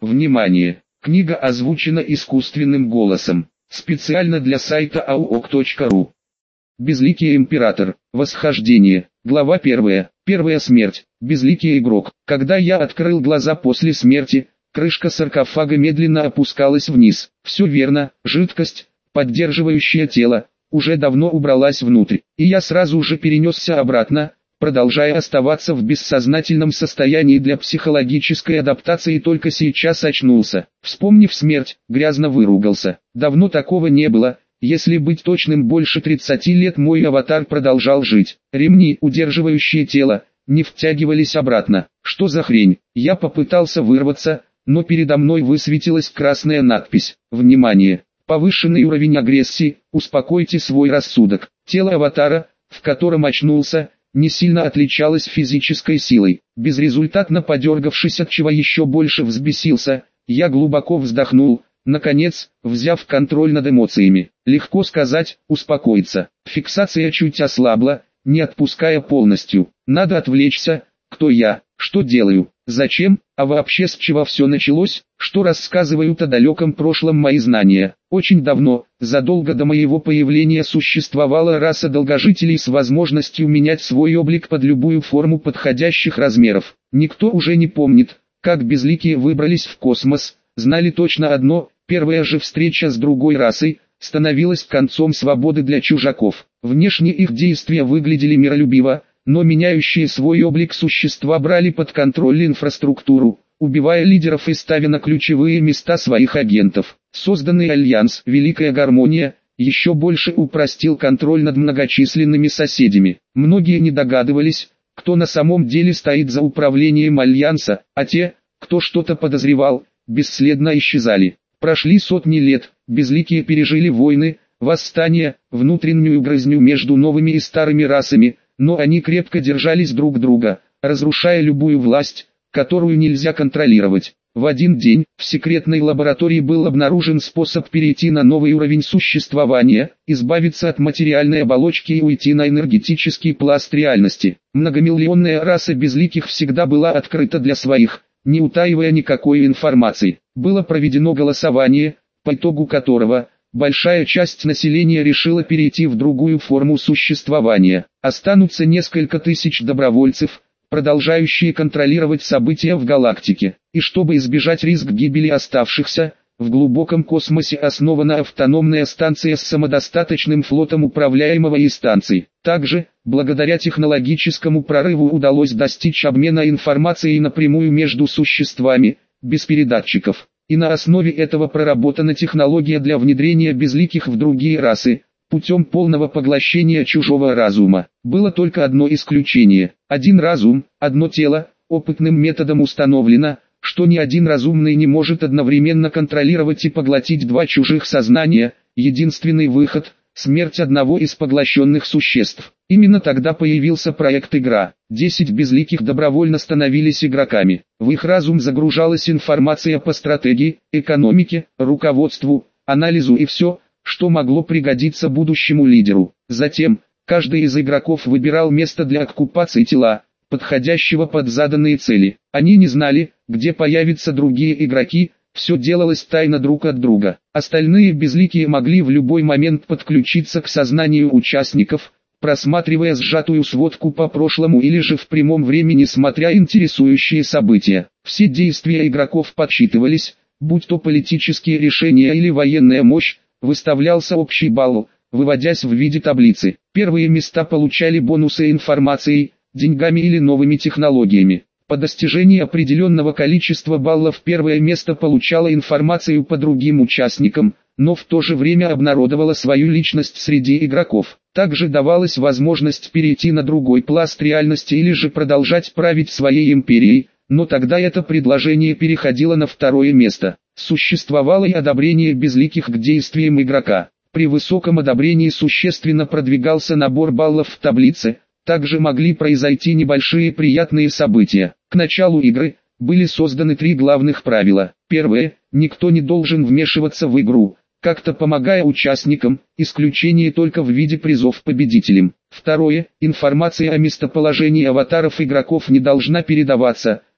Внимание! Книга озвучена искусственным голосом. Специально для сайта auok.ru. Безликий император. Восхождение. Глава 1. Первая смерть. Безликий игрок. Когда я открыл глаза после смерти, крышка саркофага медленно опускалась вниз. Все верно, жидкость, поддерживающая тело, уже давно убралась внутрь, и я сразу же перенесся обратно, продолжая оставаться в бессознательном состоянии для психологической адаптации, только сейчас очнулся. Вспомнив смерть, грязно выругался. Давно такого не было. Если быть точным, больше 30 лет мой аватар продолжал жить. Ремни, удерживающие тело, не втягивались обратно. Что за хрень? Я попытался вырваться, но передо мной высветилась красная надпись. Внимание! Повышенный уровень агрессии, успокойте свой рассудок. Тело аватара, в котором очнулся, не сильно отличалось физической силой. Безрезультатно подергавшись, от чего еще больше взбесился, я глубоко вздохнул, наконец, взяв контроль над эмоциями. Легко сказать, успокоиться. Фиксация чуть ослабла, не отпуская полностью. Надо отвлечься. Кто я? Что делаю? Зачем? А вообще с чего все началось? Что рассказывают о далеком прошлом мои знания? Очень давно, задолго до моего появления, существовала раса долгожителей с возможностью менять свой облик под любую форму подходящих размеров. Никто уже не помнит, как безликие выбрались в космос. Знали точно одно: первая же встреча с другой расой становилась концом свободы для чужаков. Внешне их действия выглядели миролюбиво, но меняющие свой облик существа брали под контроль инфраструктуру, убивая лидеров и ставя на ключевые места своих агентов. Созданный альянс «Великая гармония» еще больше упростил контроль над многочисленными соседями. Многие не догадывались, кто на самом деле стоит за управлением альянса, а те, кто что-то подозревал, бесследно исчезали. Прошли сотни лет, безликие пережили войны, восстания, внутреннюю грызню между новыми и старыми расами, но они крепко держались друг друга, разрушая любую власть, которую нельзя контролировать. В один день, в секретной лаборатории был обнаружен способ перейти на новый уровень существования, избавиться от материальной оболочки и уйти на энергетический пласт реальности. Многомиллионная раса безликих всегда была открыта для своих, не утаивая никакой информации. Было проведено голосование, по итогу которого большая часть населения решила перейти в другую форму существования. Останутся несколько тысяч добровольцев, продолжающие контролировать события в галактике. И чтобы избежать риск гибели оставшихся, в глубоком космосе основана автономная станция с самодостаточным флотом управляемого станций. Также, благодаря технологическому прорыву, удалось достичь обмена информацией напрямую между существами, без передатчиков. И на основе этого проработана технология для внедрения безликих в другие расы, путем полного поглощения чужого разума. Было только одно исключение. Один разум, одно тело. Опытным методом установлено, что ни один разумный не может одновременно контролировать и поглотить два чужих сознания. Единственный выход – смерть одного из поглощенных существ. Именно тогда появился проект «Игра». 10 безликих добровольно становились игроками. В их разум загружалась информация по стратегии, экономике, руководству, анализу и все, что могло пригодиться будущему лидеру. Затем, каждый из игроков выбирал место для оккупации тела, подходящего под заданные цели. Они не знали, где появятся другие игроки, все делалось тайно друг от друга. Остальные безликие могли в любой момент подключиться к сознанию участников, просматривая сжатую сводку по прошлому или же в прямом времени смотря интересующие события. Все действия игроков подсчитывались, будь то политические решения или военная мощь, выставлялся общий балл, выводясь в виде таблицы. Первые места получали бонусы информацией, деньгами или новыми технологиями. По достижении определенного количества баллов первое место получало информацию по другим участникам, но в то же время обнародовало свою личность среди игроков. Также давалась возможность перейти на другой пласт реальности или же продолжать править своей империей, но тогда это предложение переходило на второе место. Существовало и одобрение безликих к действиям игрока. При высоком одобрении существенно продвигался набор баллов в таблице. Также могли произойти небольшие приятные события. К началу игры были созданы 3 главных правила. Первое – никто не должен вмешиваться в игру, как-то помогая участникам, исключение только в виде призов победителям. Второе – информация о местоположении аватаров игроков не должна передаваться,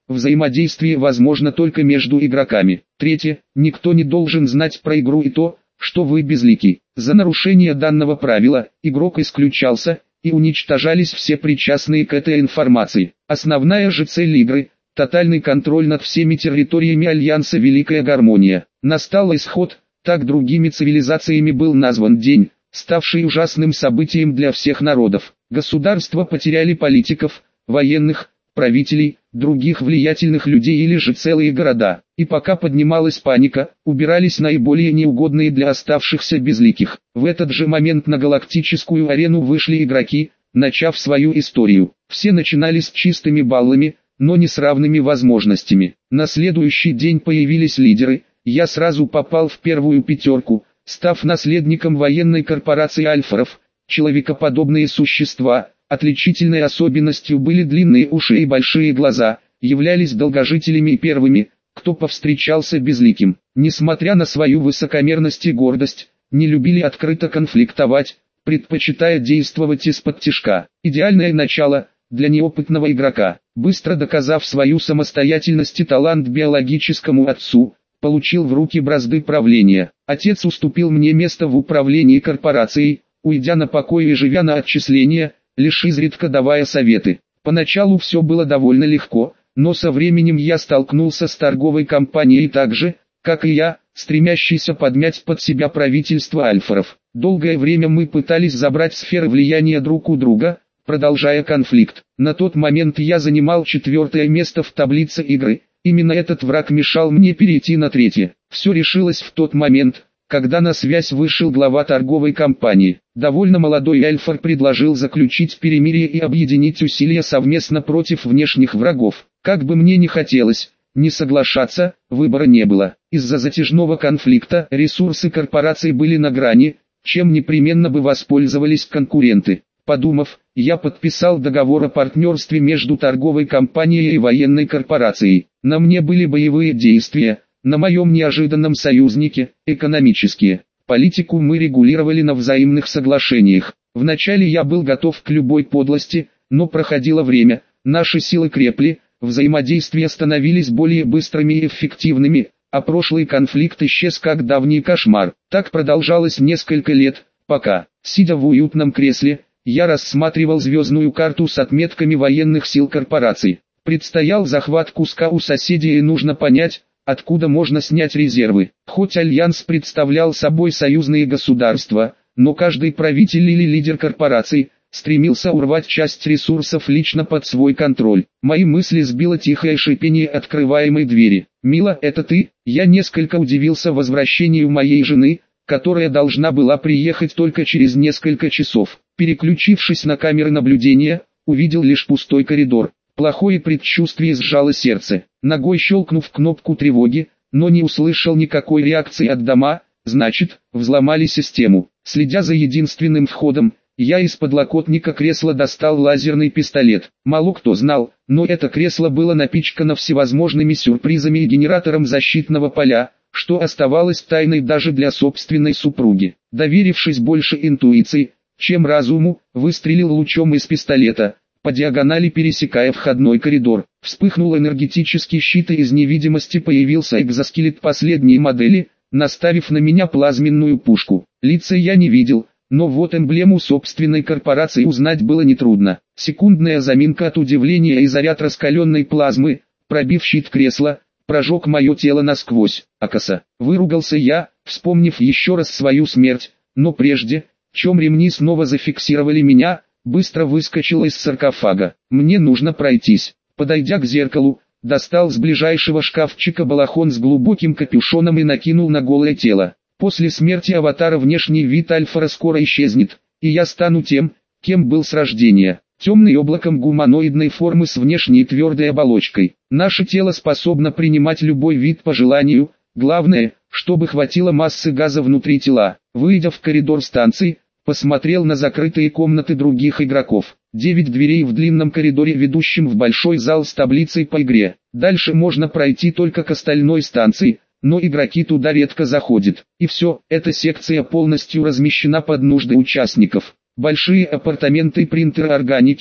взаимодействие возможно только между игроками. Третье, никто не должен знать про игру и то, что вы безликий. За нарушение данного правила, игрок исключался, и уничтожались все причастные к этой информации. Основная же цель игры – тотальный контроль над всеми территориями Альянса Великая Гармония. Настал исход, так другими цивилизациями был назван день, ставший ужасным событием для всех народов. Государства потеряли политиков, военных, правителей, других влиятельных людей или же целые города. И пока поднималась паника, убирались наиболее неугодные для оставшихся безликих. В этот же момент на галактическую арену вышли игроки, начав свою историю. Все начинали с чистыми баллами, но не с равными возможностями. На следующий день появились лидеры, я сразу попал в первую пятерку, став наследником военной корпорации Альфаров. Человекоподобные существа, отличительной особенностью были длинные уши и большие глаза, являлись долгожителями и первыми, кто повстречался безликим. Несмотря на свою высокомерность и гордость, не любили открыто конфликтовать, предпочитая действовать из-под тишка. Идеальное начало для неопытного игрока. Быстро доказав свою самостоятельность и талант биологическому отцу, получил в руки бразды правления. Отец уступил мне место в управлении корпорацией, уйдя на покой и живя на отчисления, лишь изредка давая советы. Поначалу все было довольно легко, но со временем я столкнулся с торговой компанией так же, как и я, стремящейся подмять под себя правительство Альфаров. Долгое время мы пытались забрать сферы влияния друг у друга, продолжая конфликт. На тот момент я занимал 4-е место в таблице игры, именно этот враг мешал мне перейти на 3-е. Все решилось в тот момент, когда на связь вышел глава торговой компании. Довольно молодой Альфар предложил заключить перемирие и объединить усилия совместно против внешних врагов. Как бы мне ни хотелось, не соглашаться, выбора не было. Из-за затяжного конфликта ресурсы корпораций были на грани, чем непременно бы воспользовались конкуренты. Подумав, я подписал договор о партнерстве между торговой компанией и военной корпорацией. На мне были боевые действия, на моем неожиданном союзнике – экономические. Политику мы регулировали на взаимных соглашениях. Вначале я был готов к любой подлости, но проходило время, наши силы крепли, взаимодействия становились более быстрыми и эффективными, а прошлый конфликт исчез как давний кошмар. Так продолжалось несколько лет, пока, сидя в уютном кресле, я рассматривал звездную карту с отметками военных сил корпораций. Предстоял захват куска у соседей и нужно понять, откуда можно снять резервы. Хоть Альянс представлял собой союзные государства, но каждый правитель или лидер корпораций стремился урвать часть ресурсов лично под свой контроль. Мои мысли сбило тихое шипение открываемой двери. «Мила, это ты?» Я несколько удивился возвращению моей жены, которая должна была приехать только через несколько часов. Переключившись на камеры наблюдения, увидел лишь пустой коридор. Плохое предчувствие сжало сердце. Ногой щелкнув кнопку тревоги, но не услышал никакой реакции от дома, значит, взломали систему. Следя за единственным входом, я из подлокотника кресла достал лазерный пистолет. Мало кто знал, но это кресло было напичкано всевозможными сюрпризами и генератором защитного поля, что оставалось тайной даже для собственной супруги. Доверившись больше интуиции, чем разуму, выстрелил лучом из пистолета, по диагонали пересекая входной коридор. Вспыхнул энергетический щит и из невидимости появился экзоскелет последней модели, наставив на меня плазменную пушку. Лица я не видел, но вот эмблему собственной корпорации узнать было нетрудно. Секундная заминка от удивления и заряд раскаленной плазмы, пробив щит кресла, прожег мое тело насквозь. Акаса, выругался я, вспомнив еще раз свою смерть, но прежде, чем ремни снова зафиксировали меня, быстро выскочил из саркофага. Мне нужно пройтись. Подойдя к зеркалу, достал с ближайшего шкафчика балахон с глубоким капюшоном и накинул на голое тело. После смерти аватара внешний вид Альфара скоро исчезнет, и я стану тем, кем был с рождения. Темный облаком гуманоидной формы с внешней твердой оболочкой. Наше тело способно принимать любой вид по желанию, главное, чтобы хватило массы газа внутри тела. Выйдя в коридор станции, посмотрел на закрытые комнаты других игроков. 9 дверей в длинном коридоре, ведущем в большой зал с таблицей по игре. Дальше можно пройти только к остальной станции, но игроки туда редко заходят. И все, эта секция полностью размещена под нужды участников. Большие апартаменты принтера органики,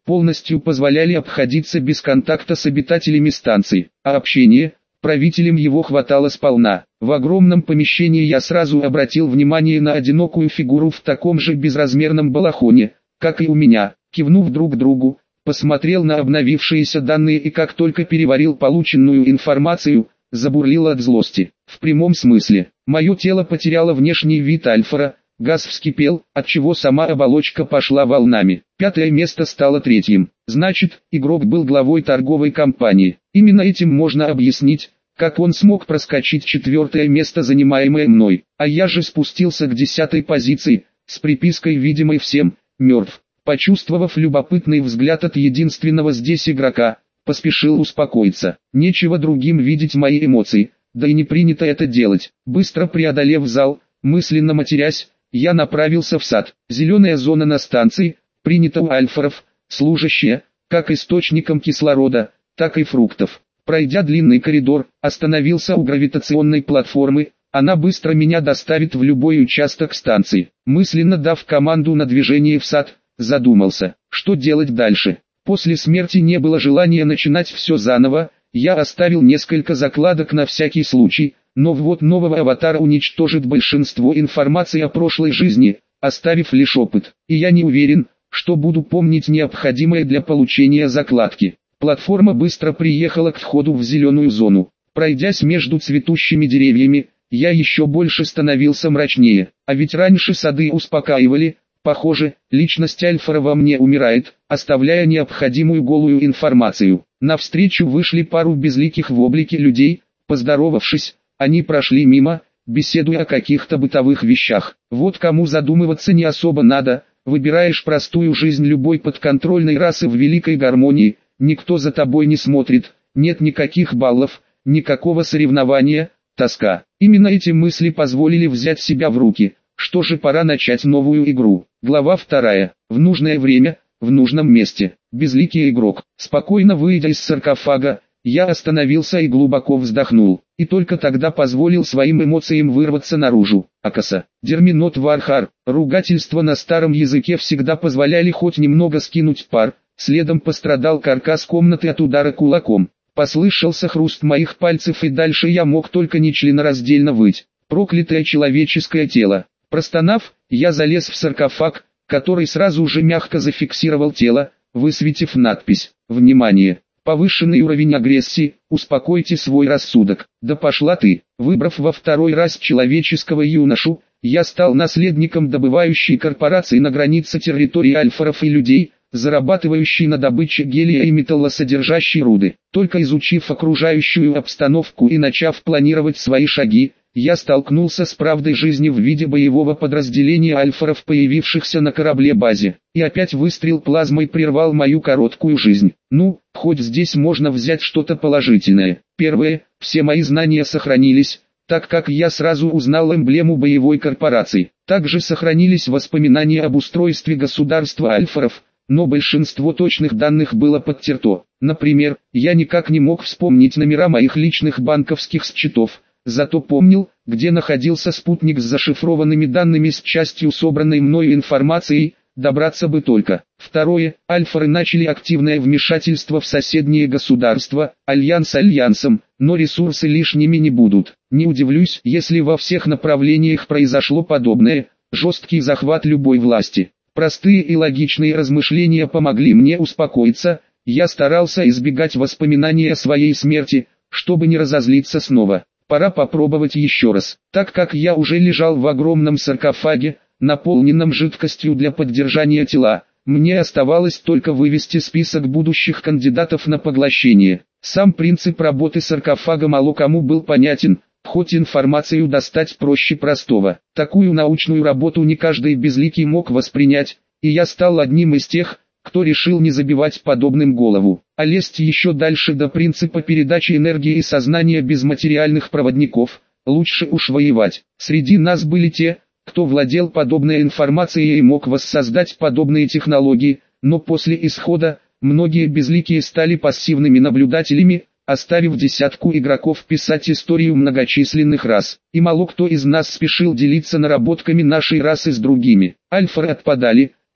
полностью позволяли обходиться без контакта с обитателями станции, а общение, правителям его хватало сполна. В огромном помещении я сразу обратил внимание на одинокую фигуру в таком же безразмерном балахоне, как и у меня. Кивнув друг другу, посмотрел на обновившиеся данные и как только переварил полученную информацию, забурлил от злости. В прямом смысле, мое тело потеряло внешний вид Альфара, газ вскипел, отчего сама оболочка пошла волнами. 5-е место стало 3-м. Значит, игрок был главой торговой компании. Именно этим можно объяснить, как он смог проскочить 4-е место, занимаемое мной. А я же спустился к 10-й позиции, с припиской, видимой всем, «мертв». Почувствовав любопытный взгляд от единственного здесь игрока, поспешил успокоиться. Нечего другим видеть мои эмоции, да и не принято это делать. Быстро преодолев зал, мысленно матерясь, я направился в сад. Зеленая зона на станции, принята у альфаров, служащая, как источником кислорода, так и фруктов. Пройдя длинный коридор, остановился у гравитационной платформы, она быстро меня доставит в любой участок станции. Мысленно дав команду на движение в сад, задумался, что делать дальше. После смерти не было желания начинать все заново, я оставил несколько закладок на всякий случай, но ввод нового аватара уничтожит большинство информации о прошлой жизни, оставив лишь опыт. И я не уверен, что буду помнить необходимое для получения закладки. Платформа быстро приехала к входу в зеленую зону. Пройдясь между цветущими деревьями, я еще больше становился мрачнее. А ведь раньше сады успокаивали. Похоже, личность Альфара во мне умирает, оставляя необходимую голую информацию. Навстречу вышли пару безликих в облике людей. Поздоровавшись, они прошли мимо, беседуя о каких-то бытовых вещах. Вот кому задумываться не особо надо, выбираешь простую жизнь любой подконтрольной расы в великой гармонии, никто за тобой не смотрит, нет никаких баллов, никакого соревнования, тоска. Именно эти мысли позволили взять себя в руки. Что же, пора начать новую игру. Глава 2. В нужное время, в нужном месте. Безликий игрок. Спокойно выйдя из саркофага, я остановился и глубоко вздохнул. И только тогда позволил своим эмоциям вырваться наружу. Акаса. Дерминот Вархар. Ругательства на старом языке всегда позволяли хоть немного скинуть пар. Следом пострадал каркас комнаты от удара кулаком. Послышался хруст моих пальцев, и дальше я мог только нечленораздельно выть. Проклятое человеческое тело. Простонав, я залез в саркофаг, который сразу же мягко зафиксировал тело, высветив надпись «Внимание! Повышенный уровень агрессии, успокойте свой рассудок». Да пошла ты! Выбрав во второй раз человеческого юношу, я стал наследником добывающей корпорации на границе территории альфаров и людей, зарабатывающей на добыче гелия и металлосодержащей руды. Только изучив окружающую обстановку и начав планировать свои шаги, я столкнулся с правдой жизни в виде боевого подразделения альфаров, появившихся на корабле-базе. И опять выстрел плазмой прервал мою короткую жизнь. Ну, хоть здесь можно взять что-то положительное. Первое, все мои знания сохранились, так как я сразу узнал эмблему боевой корпорации. Также сохранились воспоминания об устройстве государства альфаров, но большинство точных данных было подтерто. Например, я никак не мог вспомнить номера моих личных банковских счетов. Зато помнил, где находился спутник с зашифрованными данными с частью собранной мною информацией, добраться бы только. Второе, альфары начали активное вмешательство в соседние государства, альянс альянсом, но ресурсы лишними не будут. Не удивлюсь, если во всех направлениях произошло подобное, жесткий захват любой власти. Простые и логичные размышления помогли мне успокоиться, я старался избегать воспоминаний о своей смерти, чтобы не разозлиться снова. Пора попробовать еще раз. Так как я уже лежал в огромном саркофаге, наполненном жидкостью для поддержания тела, мне оставалось только вывести список будущих кандидатов на поглощение. Сам принцип работы саркофага мало кому был понятен, хоть информацию достать проще простого. Такую научную работу не каждый безликий мог воспринять, и я стал одним из тех, кто решил не забивать подобным голову, а лезть еще дальше до принципа передачи энергии и сознания без материальных проводников, лучше уж воевать. Среди нас были те, кто владел подобной информацией и мог воссоздать подобные технологии, но после исхода, многие безликие стали пассивными наблюдателями, оставив десятку игроков писать историю многочисленных рас. И мало кто из нас спешил делиться наработками нашей расы с другими. Альфары отпадали,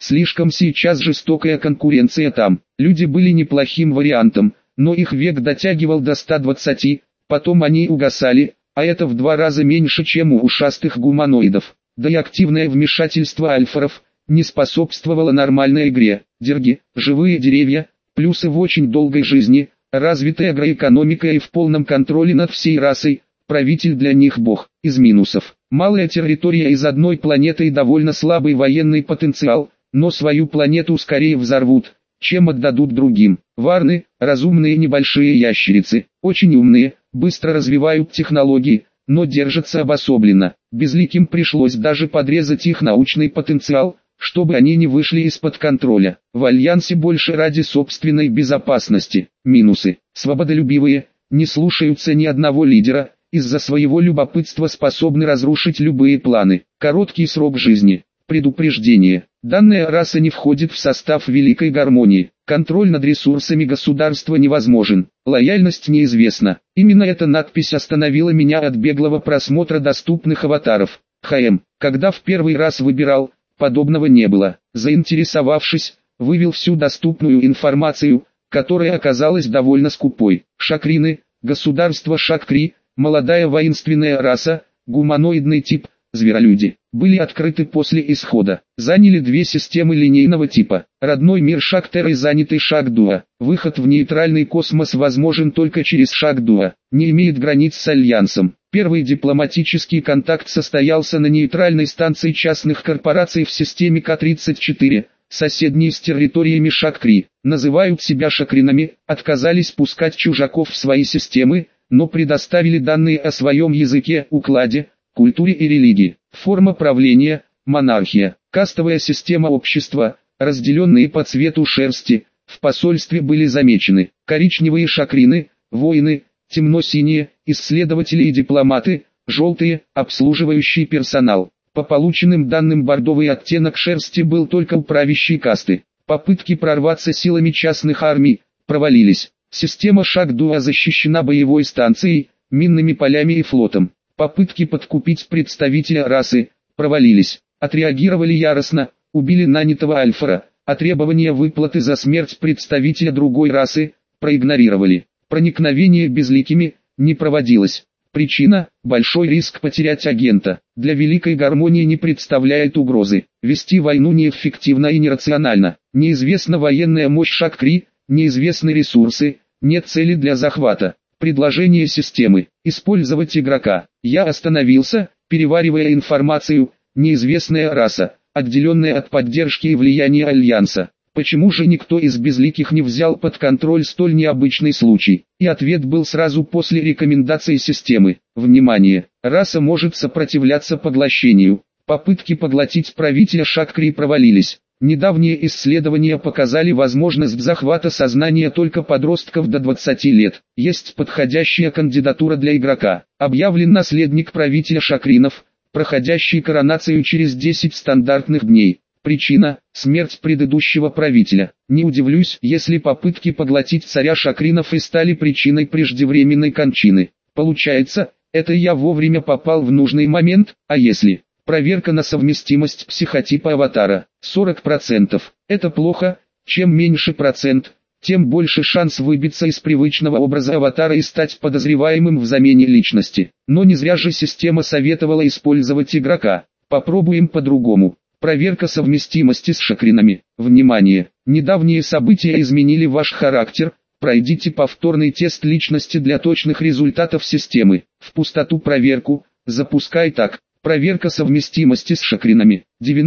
Слишком сейчас жестокая конкуренция там. Люди были неплохим вариантом, но их век дотягивал до 120, потом они угасали, а это в 2 раза меньше, чем у ушастых гуманоидов. Да и активное вмешательство альфаров не способствовало нормальной игре. Дерги, живые деревья, плюсы в очень долгой жизни, развитая агроэкономика и в полном контроле над всей расой, правитель для них бог. Из минусов: малая территория из одной планеты и довольно слабый военный потенциал, но свою планету скорее взорвут, чем отдадут другим. Варны, разумные небольшие ящерицы, очень умные, быстро развивают технологии, но держатся обособленно. Безликим пришлось даже подрезать их научный потенциал, чтобы они не вышли из-под контроля. В Альянсе больше ради собственной безопасности. Минусы: свободолюбивые, не слушаются ни одного лидера, из-за своего любопытства способны разрушить любые планы. Короткий срок жизни. Предупреждение: данная раса не входит в состав Великой Гармонии. Контроль над ресурсами государства невозможен. Лояльность неизвестна. Именно эта надпись остановила меня от беглого просмотра доступных аватаров. Когда в первый раз выбирал, подобного не было. Заинтересовавшись, вывел всю доступную информацию, которая оказалась довольно скупой. Шакрины, государство Шаккри, молодая воинственная раса, гуманоидный тип, зверолюди, были открыты после исхода. Заняли 2 системы линейного типа. Родной мир Шактера и занятый Шак-Дуа. Выход в нейтральный космос возможен только через Шак-Дуа. Не имеет границ с Альянсом. Первый дипломатический контакт состоялся на нейтральной станции частных корпораций в системе К-34, соседней с территориями Шаккри. Называют себя шакринами, отказались пускать чужаков в свои системы, но предоставили данные о своем языке, укладе, культуре и религии. Форма правления – монархия. Кастовая система общества, разделенные по цвету шерсти, в посольстве были замечены. Коричневые шакрины, воины, темно-синие, исследователи и дипломаты, желтые, обслуживающий персонал. По полученным данным, бордовый оттенок шерсти был только у правящей касты. Попытки прорваться силами частных армий провалились. Система Шак-Дуа защищена боевой станцией, минными полями и флотом. Попытки подкупить представителя расы провалились. Отреагировали яростно, убили нанятого альфара, а требования выплаты за смерть представителя другой расы проигнорировали. Проникновение безликими не проводилось. Причина – большой риск потерять агента. Для Великой Гармонии не представляет угрозы. Вести войну неэффективно и нерационально. Неизвестна военная мощь Шаккри, неизвестны ресурсы, нет цели для захвата. Предложение системы – использовать игрока. Я остановился, переваривая информацию. Неизвестная раса, отделенная от поддержки и влияния Альянса. Почему же никто из безликих не взял под контроль столь необычный случай? И ответ был сразу после рекомендаций системы. Внимание! Раса может сопротивляться поглощению. Попытки поглотить правителя Шаккри провалились. Недавние исследования показали возможность захвата сознания только подростков до 20 лет. Есть подходящая кандидатура для игрока. Объявлен наследник правителя Шакринов, проходящий коронацию через 10 стандартных дней. Причина – смерть предыдущего правителя. Не удивлюсь, если попытки поглотить царя Шакринов и стали причиной преждевременной кончины. Получается, это я вовремя попал в нужный момент, а если... Проверка на совместимость психотипа аватара. 40%. Это плохо. Чем меньше процент, тем больше шанс выбиться из привычного образа аватара и стать подозреваемым в замене личности. Но не зря же система советовала использовать игрока. Попробуем по-другому. Проверка совместимости с шакринами. Внимание! Недавние события изменили ваш характер. Пройдите повторный тест личности для точных результатов системы. В пустоту проверку. Запускай так. Проверка совместимости с шакринами.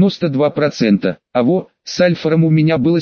92%. С альфаром у меня было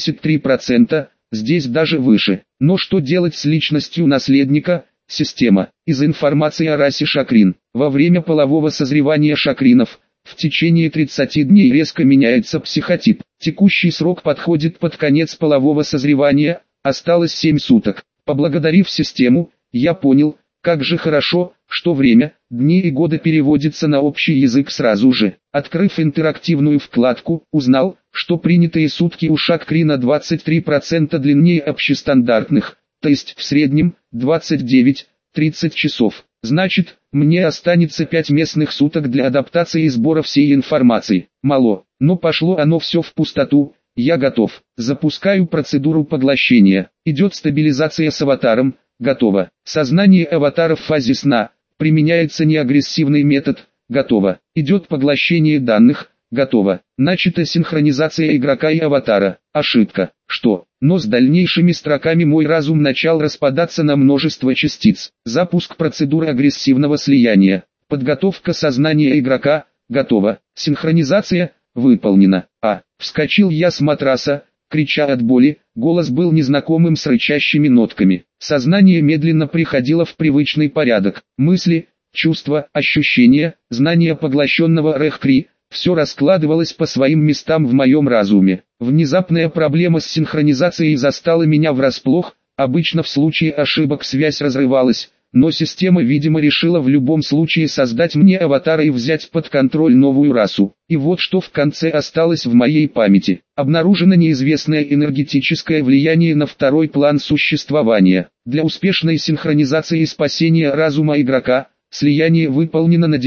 73%, здесь даже выше. Но что делать с личностью наследника? Система. Из информации о расе шакрин. Во время полового созревания шакринов, в течение 30 дней резко меняется психотип. Текущий срок подходит под конец полового созревания, осталось 7 суток. Поблагодарив систему, я понял, как же хорошо, что время, дни и годы переводится на общий язык сразу же. Открыв интерактивную вкладку, узнал, что принятые сутки у Шаккри на 23% длиннее общестандартных, то есть в среднем 29-30 часов. Значит, мне останется 5 местных суток для адаптации и сбора всей информации. Мало, но пошло оно все в пустоту. Я готов. Запускаю процедуру поглощения. Идет стабилизация с аватаром. Готово. Сознание аватара в фазе сна. Применяется неагрессивный метод. Готово. Идет поглощение данных. Готово. Начата синхронизация игрока и аватара. Ошибка. Что? Но с дальнейшими строками мой разум начал распадаться на множество частиц. Запуск процедуры агрессивного слияния. Подготовка сознания игрока. Готово. Синхронизация. Выполнено. Вскочил я с матраса, крича от боли, голос был незнакомым с рычащими нотками. Сознание медленно приходило в привычный порядок. Мысли, чувства, ощущения, знания поглощенного Рехкри, все раскладывалось по своим местам в моем разуме. Внезапная проблема с синхронизацией застала меня врасплох, обычно в случае ошибок связь разрывалась. Но система, видимо, решила в любом случае создать мне аватара и взять под контроль новую расу. И вот что в конце осталось в моей памяти. Обнаружено неизвестное энергетическое влияние на второй план существования. Для успешной синхронизации и спасения разума игрока, слияние выполнено на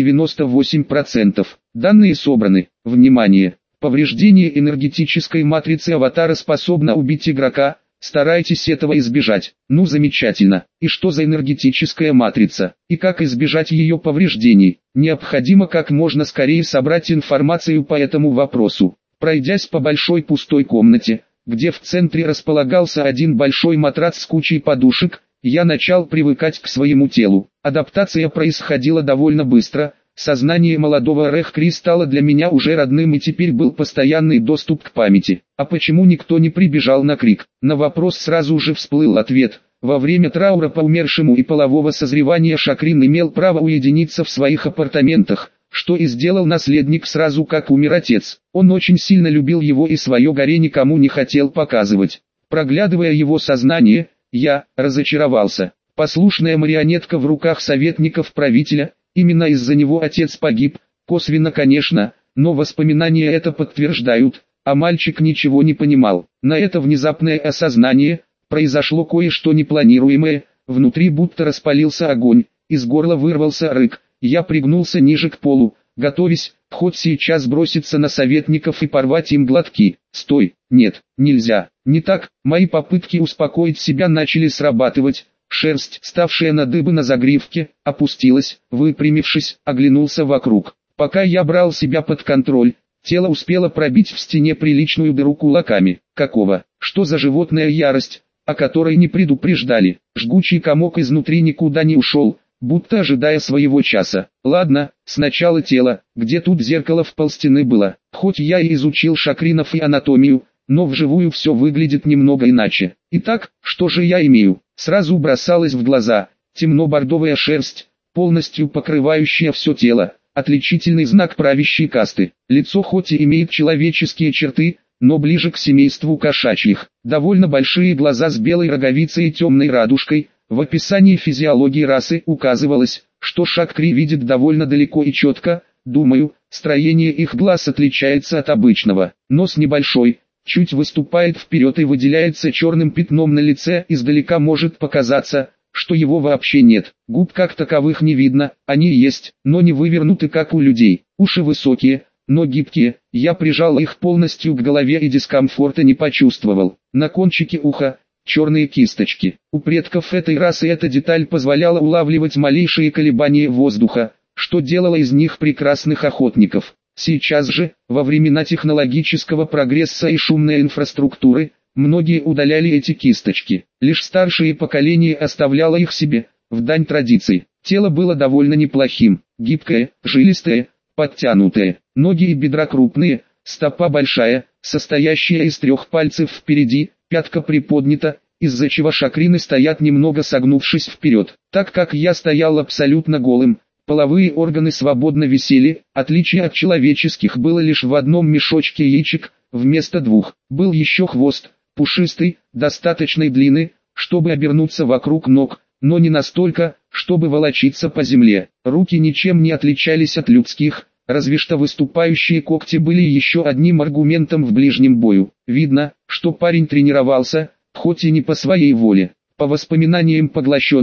98%. Данные собраны. Внимание! Повреждение энергетической матрицы аватара способно убить игрока. Старайтесь этого избежать. Ну замечательно. И что за энергетическая матрица? И как избежать ее повреждений? Необходимо как можно скорее собрать информацию по этому вопросу. Пройдясь по большой пустой комнате, где в центре располагался один большой матрац с кучей подушек, я начал привыкать к своему телу. Адаптация происходила довольно быстро. Сознание молодого Рехкри стало для меня уже родным и теперь был постоянный доступ к памяти. А почему никто не прибежал на крик? На вопрос сразу же всплыл ответ. Во время траура по умершему и полового созревания Шакрин имел право уединиться в своих апартаментах, что и сделал наследник сразу как умер отец. Он очень сильно любил его и свое горе никому не хотел показывать. Проглядывая его сознание, я разочаровался. Послушная марионетка в руках советников правителя. Именно из-за него отец погиб, косвенно конечно, но воспоминания это подтверждают, а мальчик ничего не понимал. На это внезапное осознание, произошло кое-что непланируемое, внутри будто распалился огонь, из горла вырвался рык, я пригнулся ниже к полу, готовясь, хоть сейчас броситься на советников и порвать им глотки. Стой, нет, нельзя, не так, мои попытки успокоить себя начали срабатывать. Шерсть, ставшая на дыбы на загривке, опустилась, выпрямившись, оглянулся вокруг. Пока я брал себя под контроль, тело успело пробить в стене приличную дыру кулаками. Какого? Что за животная ярость, о которой не предупреждали? Жгучий комок изнутри никуда не ушел, будто ожидая своего часа. Ладно, сначала тело, где тут зеркало в полстены было. Хоть я и изучил шакринов и анатомию, но вживую все выглядит немного иначе. Итак, что же я имею? Сразу бросалась в глаза, темно-бордовая шерсть, полностью покрывающая все тело, отличительный знак правящей касты. Лицо хоть и имеет человеческие черты, но ближе к семейству кошачьих. Довольно большие глаза с белой роговицей и темной радужкой. В описании физиологии расы указывалось, что Шакри видит довольно далеко и четко. Думаю, строение их глаз отличается от обычного. Нос небольшой, чуть выступает вперед и выделяется черным пятном на лице, издалека может показаться, что его вообще нет. Губ как таковых не видно, они есть, но не вывернуты как у людей. Уши высокие, но гибкие, я прижал их полностью к голове и дискомфорта не почувствовал. На кончике уха черные кисточки. У предков этой расы эта деталь позволяла улавливать малейшие колебания воздуха, что делало из них прекрасных охотников. Сейчас же, во времена технологического прогресса и шумной инфраструктуры, многие удаляли эти кисточки. Лишь старшее поколение оставляло их себе, в дань традиций. Тело было довольно неплохим, гибкое, жилистое, подтянутое, ноги и бедра крупные, стопа большая, состоящая из 3 пальцев впереди, пятка приподнята, из-за чего шакрины стоят немного согнувшись вперед. Так как я стоял абсолютно голым, половые органы свободно висели, отличие от человеческих было лишь в одном мешочке яичек, вместо 2. Был еще хвост, пушистый, достаточной длины, чтобы обернуться вокруг ног, но не настолько, чтобы волочиться по земле. Руки ничем не отличались от людских, разве что выступающие когти были еще одним аргументом в ближнем бою. Видно, что парень тренировался, хоть и не по своей воле. По воспоминаниям поглощенного,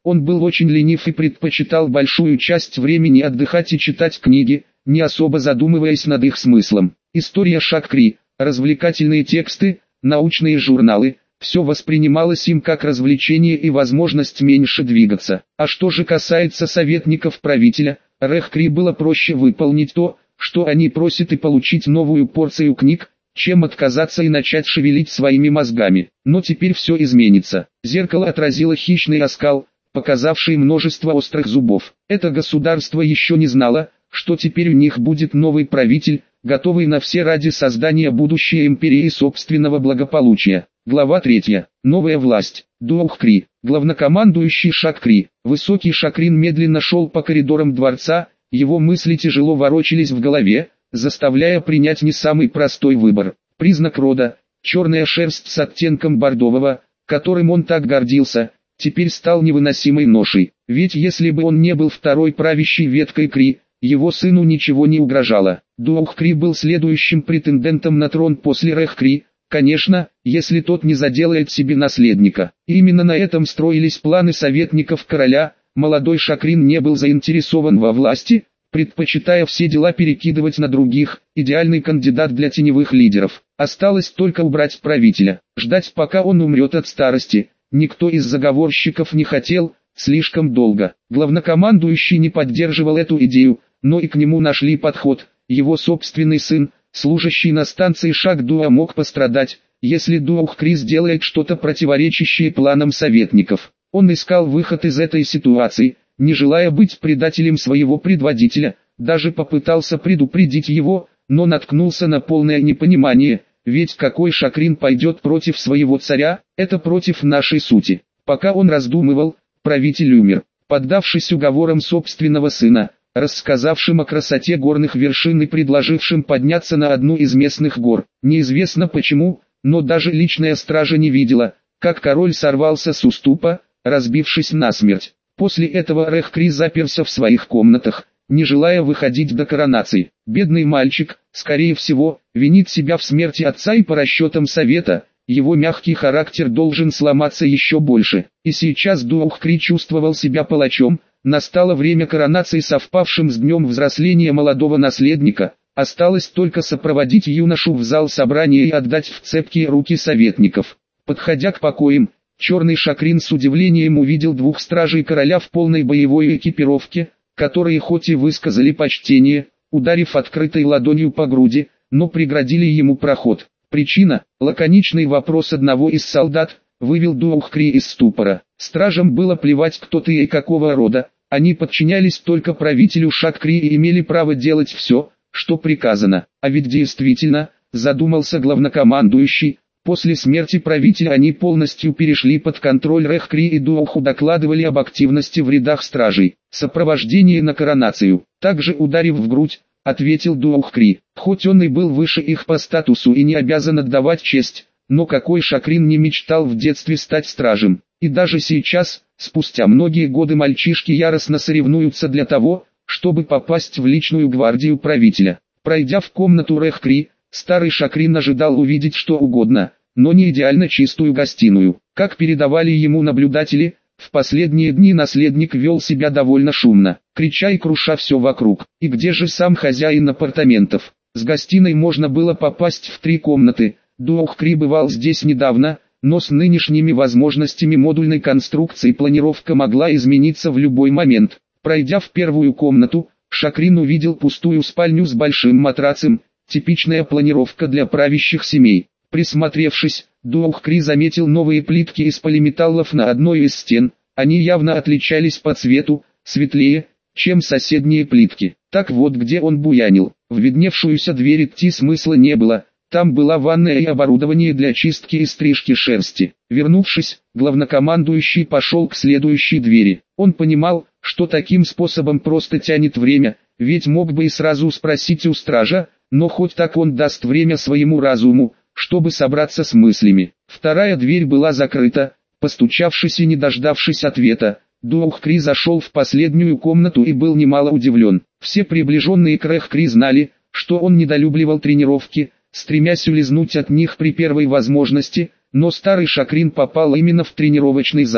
Он был очень ленив и предпочитал большую часть времени отдыхать и читать книги, не особо задумываясь над их смыслом. История Шакри, развлекательные тексты, научные журналы – все воспринималось им как развлечение и возможность меньше двигаться. А что же касается советников правителя, Рехкри было проще выполнить то, что они просят, и получить новую порцию книг, чем отказаться и начать шевелить своими мозгами. Но теперь все изменится. Зеркало отразило хищный оскал, показавший множество острых зубов. Это государство еще не знало, что теперь у них будет новый правитель, готовый на все ради создания будущей империи и собственного благополучия. Глава 3. Новая власть. Дуохкри. Главнокомандующий Шакри. Высокий Шакрин медленно шел по коридорам дворца, его мысли тяжело ворочались в голове, заставляя принять не самый простой выбор. Признак рода, черная шерсть с оттенком бордового, которым он так гордился, теперь стал невыносимой ношей. Ведь если бы он не был второй правящей веткой Кри, его сыну ничего не угрожало. Дуохкри был следующим претендентом на трон после Рехкри, конечно, если тот не заделает себе наследника. И именно на этом строились планы советников короля. Молодой Шакрин не был заинтересован во власти, предпочитая все дела перекидывать на других, идеальный кандидат для теневых лидеров. Осталось только убрать правителя, ждать пока он умрет от старости. Никто из заговорщиков не хотел, слишком долго. Главнокомандующий не поддерживал эту идею, но и к нему нашли подход. Его собственный сын, служащий на станции Шак-Дуа, мог пострадать, если Дуохкри сделает что-то противоречащее планам советников. Он искал выход из этой ситуации, не желая быть предателем своего предводителя, даже попытался предупредить его, но наткнулся на полное непонимание, ведь какой Шакрин пойдет против своего царя, это против нашей сути. Пока он раздумывал, правитель умер, поддавшись уговорам собственного сына, рассказавшим о красоте горных вершин и предложившим подняться на одну из местных гор. Неизвестно почему, но даже личная стража не видела, как король сорвался с уступа, разбившись насмерть. После этого Рехкри заперся в своих комнатах, не желая выходить до коронации. Бедный мальчик, скорее всего, винит себя в смерти отца, и по расчетам совета, его мягкий характер должен сломаться еще больше. И сейчас Дуохкри чувствовал себя палачом. Настало время коронации, совпавшим с днем взросления молодого наследника. Осталось только сопроводить юношу в зал собрания и отдать в цепкие руки советников. Подходя к покоям, черный Шакрин с удивлением увидел двух стражей короля в полной боевой экипировке, которые хоть и высказали почтение, ударив открытой ладонью по груди, но преградили ему проход. Причина – лаконичный вопрос одного из солдат, вывел Дуохкри из ступора. Стражам было плевать, кто ты и какого рода, они подчинялись только правителю Шакри и имели право делать все, что приказано. А ведь действительно, задумался главнокомандующий, после смерти правителя они полностью перешли под контроль Рехкри, и Дуоху докладывали об активности в рядах стражей. Сопровождение на коронацию, также ударив в грудь, ответил Дуохкри. Хоть он и был выше их по статусу и не обязан отдавать честь, но какой Шакрин не мечтал в детстве стать стражем. И даже сейчас, спустя многие годы, мальчишки яростно соревнуются для того, чтобы попасть в личную гвардию правителя. Пройдя в комнату Рехкри, старый Шакрин ожидал увидеть что угодно, но не идеально чистую гостиную. Как передавали ему наблюдатели, в последние дни наследник вел себя довольно шумно, крича и круша все вокруг. И где же сам хозяин апартаментов? С гостиной можно было попасть в 3 комнаты. Дуохкри бывал здесь недавно, но с нынешними возможностями модульной конструкции планировка могла измениться в любой момент. Пройдя в первую комнату, Шакрин увидел пустую спальню с большим матрацем, типичная планировка для правящих семей. Присмотревшись, Дуохкри заметил новые плитки из полиметаллов на одной из стен, они явно отличались по цвету, светлее, чем соседние плитки. Так вот где он буянил, в видневшуюся дверь идти смысла не было. Там была ванная и оборудование для чистки и стрижки шерсти. Вернувшись, главнокомандующий пошел к следующей двери. Он понимал, что таким способом просто тянет время, ведь мог бы и сразу спросить у стража, но хоть так он даст время своему разуму, чтобы собраться с мыслями. Вторая дверь была закрыта. Постучавшись и не дождавшись ответа, Дуохкри зашел в последнюю комнату и был немало удивлен. Все приближенные к Рехкри знали, что он недолюбливал тренировки, стремясь улизнуть от них при первой возможности, но старый Шакрин попал именно в тренировочный зал.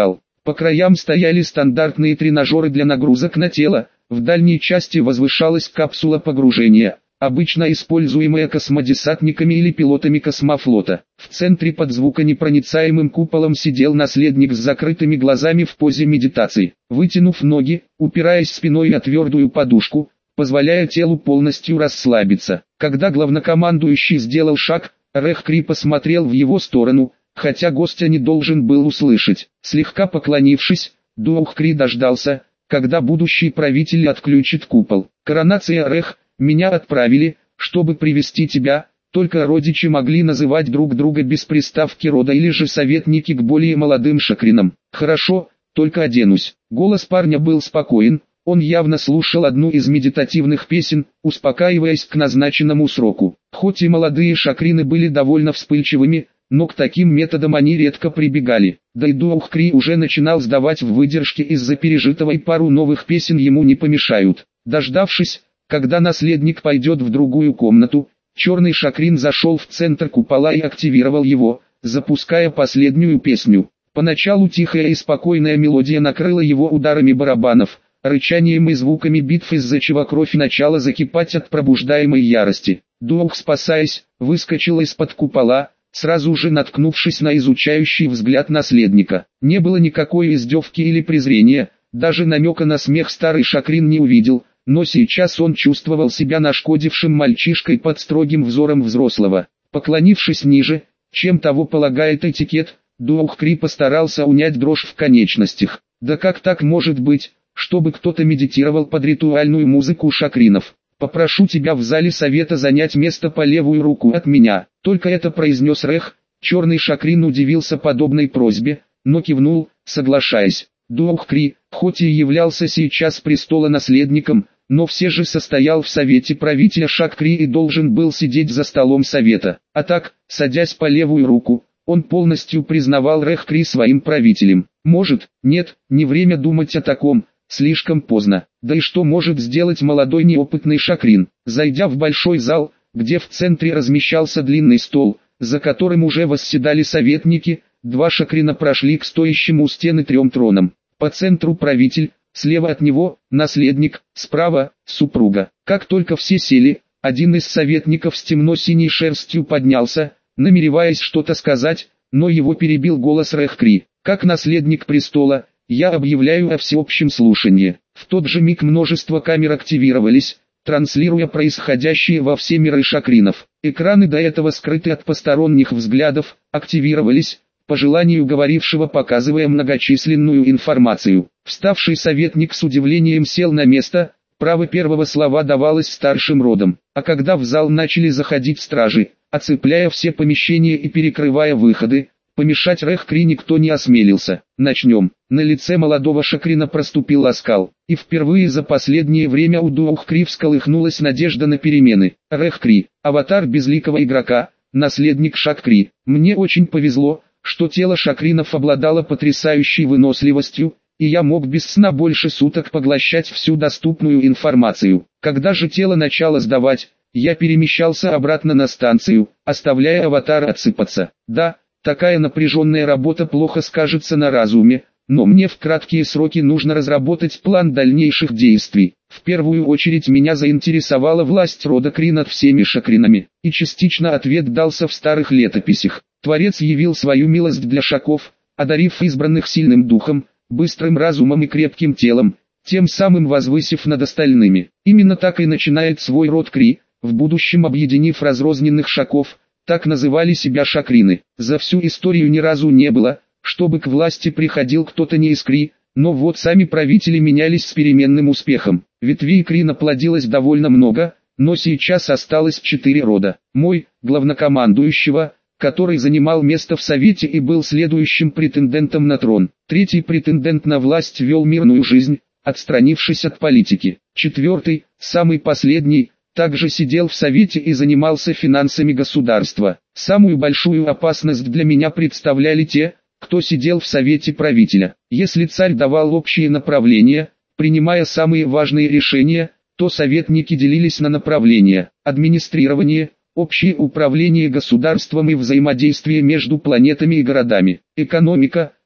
По краям стояли стандартные тренажеры для нагрузок на тело, в дальней части возвышалась капсула погружения, обычно используемая космодесантниками или пилотами космофлота. В центре под звуконепроницаемым куполом сидел наследник с закрытыми глазами в позе медитации, вытянув ноги, упираясь спиной о твердую подушку, позволяя телу полностью расслабиться. Когда главнокомандующий сделал шаг, Рэх-Кри посмотрел в его сторону, хотя гостя не должен был услышать. Слегка поклонившись, Дуох-Кри дождался, когда будущий правитель отключит купол. «Коронация, Рэх, меня отправили, чтобы привести тебя». Только родичи могли называть друг друга без приставки рода или же советники к более молодым шакринам. «Хорошо, только оденусь». Голос парня был спокоен, он явно слушал одну из медитативных песен, успокаиваясь к назначенному сроку. Хоть и молодые шакрины были довольно вспыльчивыми, но к таким методам они редко прибегали. Да и Дуох-Кри уже начинал сдавать в выдержке из-за пережитого, и пару новых песен ему не помешают. Дождавшись, когда наследник пойдет в другую комнату, черный шакрин зашел в центр купола и активировал его, запуская последнюю песню. Поначалу тихая и спокойная мелодия накрыла его ударами барабанов, рычанием и звуками битв, из-за чего кровь начала закипать от пробуждаемой ярости. Дуох, спасаясь, выскочил из-под купола, сразу же наткнувшись на изучающий взгляд наследника. Не было никакой издевки или презрения, даже намека на смех старый шакрин не увидел, но сейчас он чувствовал себя нашкодившим мальчишкой под строгим взором взрослого. Поклонившись ниже, чем того полагает этикет, Дуох-Кри постарался унять дрожь в конечностях. Да как так может быть, чтобы кто-то медитировал под ритуальную музыку шакринов? «Попрошу тебя в зале совета занять место по левую руку от меня». Только это произнес Рэх. Черный шакрин удивился подобной просьбе, но кивнул, соглашаясь. Дуох-Кри, хоть и являлся сейчас престолонаследником, но все же состоял в совете правителя Шак-Кри и должен был сидеть за столом совета. А так, садясь по левую руку, он полностью признавал Рэх-Кри своим правителем. Может, нет, не время думать о таком. Слишком поздно. Да и что может сделать молодой неопытный шакрин? Зайдя в большой зал, где в центре размещался длинный стол, за которым уже восседали советники, два шакрина прошли к стоящему у стены 3 тронам. По центру правитель, слева от него наследник, справа супруга. Как только все сели, один из советников с темно-синей шерстью поднялся, намереваясь что-то сказать, но его перебил голос Рэх-Кри. Как наследник престола, я объявляю о всеобщем слушании. В тот же миг множество камер активировались, транслируя происходящее во все миры шакринов. Экраны, до этого скрыты от посторонних взглядов, активировались, по желанию говорившего, показывая многочисленную информацию. Вставший советник с удивлением сел на место, право первого слова давалось старшим родом. А когда в зал начали заходить стражи, оцепляя все помещения и перекрывая выходы, помешать Рэх-Кри никто не осмелился. Начнем. На лице молодого шакрина проступил оскал, и впервые за последнее время у Дуох-Кри всколыхнулась надежда на перемены. Рэх-Кри, аватар безликого игрока, наследник Шак-Кри. Мне очень повезло, что тело шакринов обладало потрясающей выносливостью, и я мог без сна больше суток поглощать всю доступную информацию. Когда же тело начало сдавать, я перемещался обратно на станцию, оставляя аватара отсыпаться. Да, такая напряженная работа плохо скажется на разуме, но мне в краткие сроки нужно разработать план дальнейших действий. В первую очередь меня заинтересовала власть рода Кри над всеми шакринами, и частично ответ дался в старых летописях. Творец явил свою милость для шаков, одарив избранных сильным духом, быстрым разумом и крепким телом, тем самым возвысив над остальными. Именно так и начинает свой род Кри, в будущем объединив разрозненных шаков. Так называли себя шакрины. За всю историю ни разу не было, чтобы к власти приходил кто-то не из Кри, но вот сами правители менялись с переменным успехом. Ветвей Кри наплодилось довольно много, но сейчас осталось 4 рода. Мой, главнокомандующего, который занимал место в совете и был следующим претендентом на трон. Третий претендент на власть вел мирную жизнь, отстранившись от политики. Четвертый, самый последний, также сидел в совете и занимался финансами государства. Самую большую опасность для меня представляли те, кто сидел в совете правителя. Если царь давал общие направления, принимая самые важные решения, то советники делились на направления: администрирование, общее управление государством и взаимодействие между планетами и городами, экономика,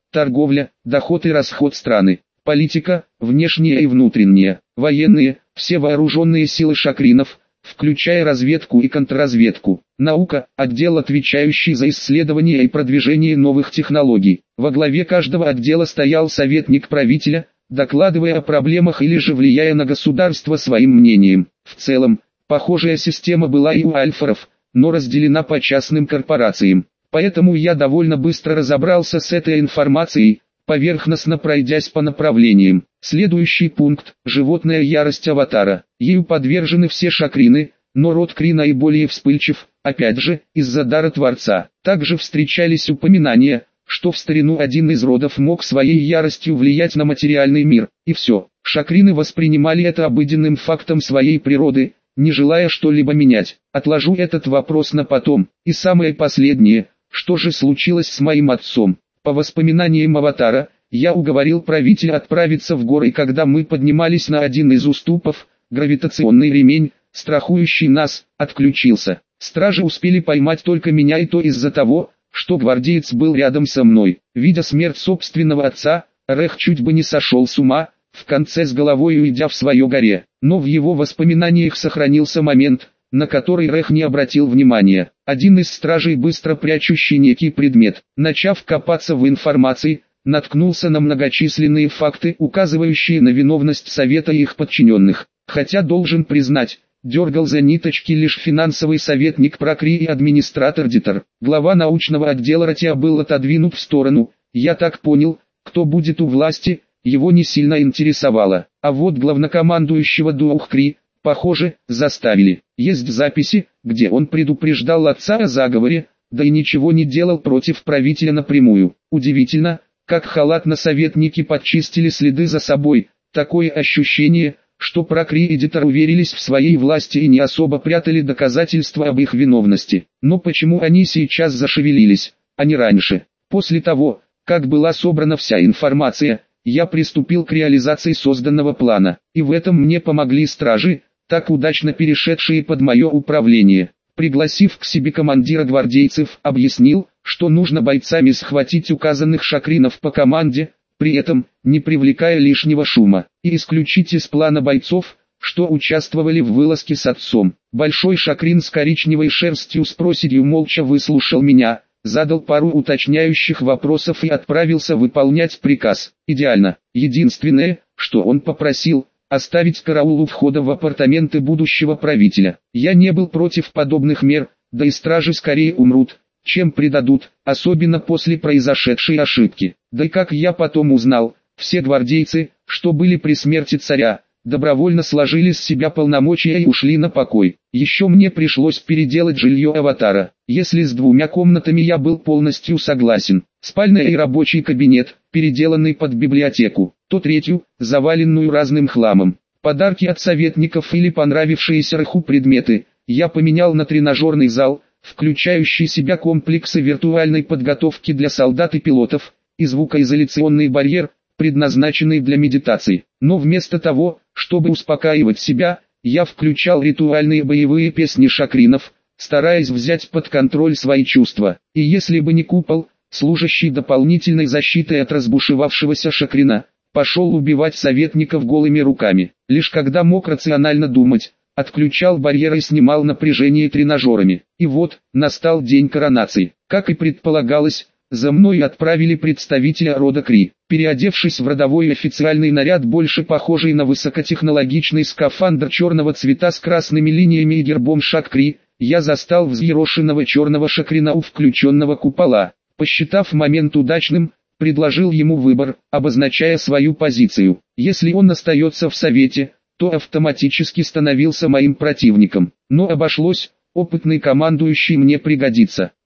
торговля, доход и расход страны, политика, внешняя и внутренняя, военные, все вооруженные силы шакринов, включая разведку и контрразведку, наука, отдел, отвечающий за исследование и продвижение новых технологий. Во главе каждого отдела стоял советник правителя, докладывая о проблемах или же влияя на государство своим мнением. В целом, похожая система была и у альфаров, но разделена по частным корпорациям. Поэтому я довольно быстро разобрался с этой информацией, поверхностно пройдясь по направлениям. Следующий пункт – животная ярость аватара. Ею подвержены все шакрины, но род Кри наиболее вспыльчив, опять же, из-за дара Творца. Также встречались упоминания, что в старину один из родов мог своей яростью влиять на материальный мир, и все. Шакрины воспринимали это обыденным фактом своей природы, не желая что-либо менять. Отложу этот вопрос на потом. И самое последнее, что же случилось с моим отцом? По воспоминаниям аватара, я уговорил правителя отправиться в горы, и когда мы поднимались на один из уступов, гравитационный ремень, страхующий нас, отключился. Стражи успели поймать только меня, и то из-за того, что гвардеец был рядом со мной. Видя смерть собственного отца, Рех чуть бы не сошел с ума, в конце с головой уйдя в свое горе. Но в его воспоминаниях сохранился момент, на который Рех не обратил внимания. Один из стражей, быстро прячущий некий предмет, начав копаться в информации, наткнулся на многочисленные факты, указывающие на виновность совета и их подчиненных. Хотя должен признать, дергал за ниточки лишь финансовый советник Прокри и администратор-дитер. Глава научного отдела Ратия был отодвинут в сторону. Я так понял, кто будет у власти, его не сильно интересовало. А вот главнокомандующего Дуухкри, похоже, заставили. Есть записи, где он предупреждал отца о заговоре, да и ничего не делал против правителя напрямую. Удивительно, как халатно советники подчистили следы за собой. Такое ощущение, что Прокри и Дитер уверились в своей власти и не особо прятали доказательства об их виновности. Но почему они сейчас зашевелились, а не раньше? После того, как была собрана вся информация, я приступил к реализации созданного плана. И в этом мне помогли стражи, так удачно перешедшие под мое управление. Пригласив к себе командира гвардейцев, объяснил, что нужно бойцами схватить указанных шакринов по команде, при этом, не привлекая лишнего шума, и исключить из плана бойцов, что участвовали в вылазке с отцом. Большой шакрин с коричневой шерстью с проседью молча выслушал меня, задал пару уточняющих вопросов и отправился выполнять приказ. Идеально. Единственное, что он попросил, оставить караул у входа в апартаменты будущего правителя. Я не был против подобных мер, да и стражи скорее умрут, чем предадут, особенно после произошедшей ошибки. Да и как я потом узнал, все гвардейцы, что были при смерти царя, добровольно сложили с себя полномочия и ушли на покой. Еще мне пришлось переделать жилье аватара. Если с 2 комнатами я был полностью согласен, спальня и рабочий кабинет, переделанный под библиотеку, то третью, заваленную разным хламом, подарки от советников или понравившиеся Реху предметы, я поменял на тренажерный зал, включающий в себя комплексы виртуальной подготовки для солдат и пилотов, и звукоизоляционный барьер, предназначенный для медитации. Но вместо того, чтобы успокаивать себя, я включал ритуальные боевые песни шакринов, стараясь взять под контроль свои чувства. И если бы не купол, служащий дополнительной защитой от разбушевавшегося шакрина, пошел убивать советников голыми руками. Лишь когда мог рационально думать, отключал барьеры и снимал напряжение тренажерами. И вот, настал день коронации. Как и предполагалось, за мной отправили представителя рода Кри. Переодевшись в родовой официальный наряд, больше похожий на высокотехнологичный скафандр черного цвета с красными линиями и гербом Шак-Кри, я застал взъерошенного черного шакрина у включенного купола. Посчитав момент удачным, предложил ему выбор, обозначая свою позицию. Если он остается в совете, то автоматически становился моим противником. Но обошлось, опытный командующий мне пригодится.